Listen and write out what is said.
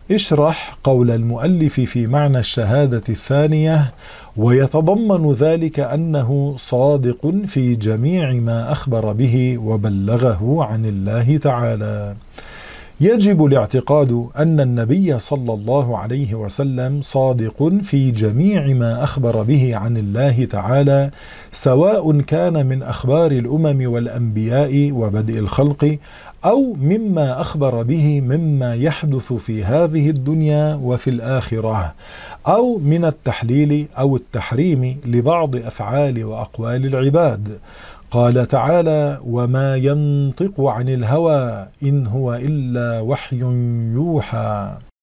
اشرح قول المؤلف في معنى الشهادة الثانية. ويتضمن ذلك أنه صادق في جميع ما أخبر به وبلغه عن الله تعالى. يجب الاعتقاد أن النبي صلى الله عليه وسلم صادق في جميع ما أخبر به عن الله تعالى، سواء كان من أخبار الأمم والأنبياء وبدء الخلق، أو مما أخبر به مما يحدث في هذه الدنيا وفي الآخرة، أو من التحليل أو التحريم لبعض أفعال وأقوال العباد. قال تعالى: وما ينطق عن الهوى إن هو إلا وحي يوحى.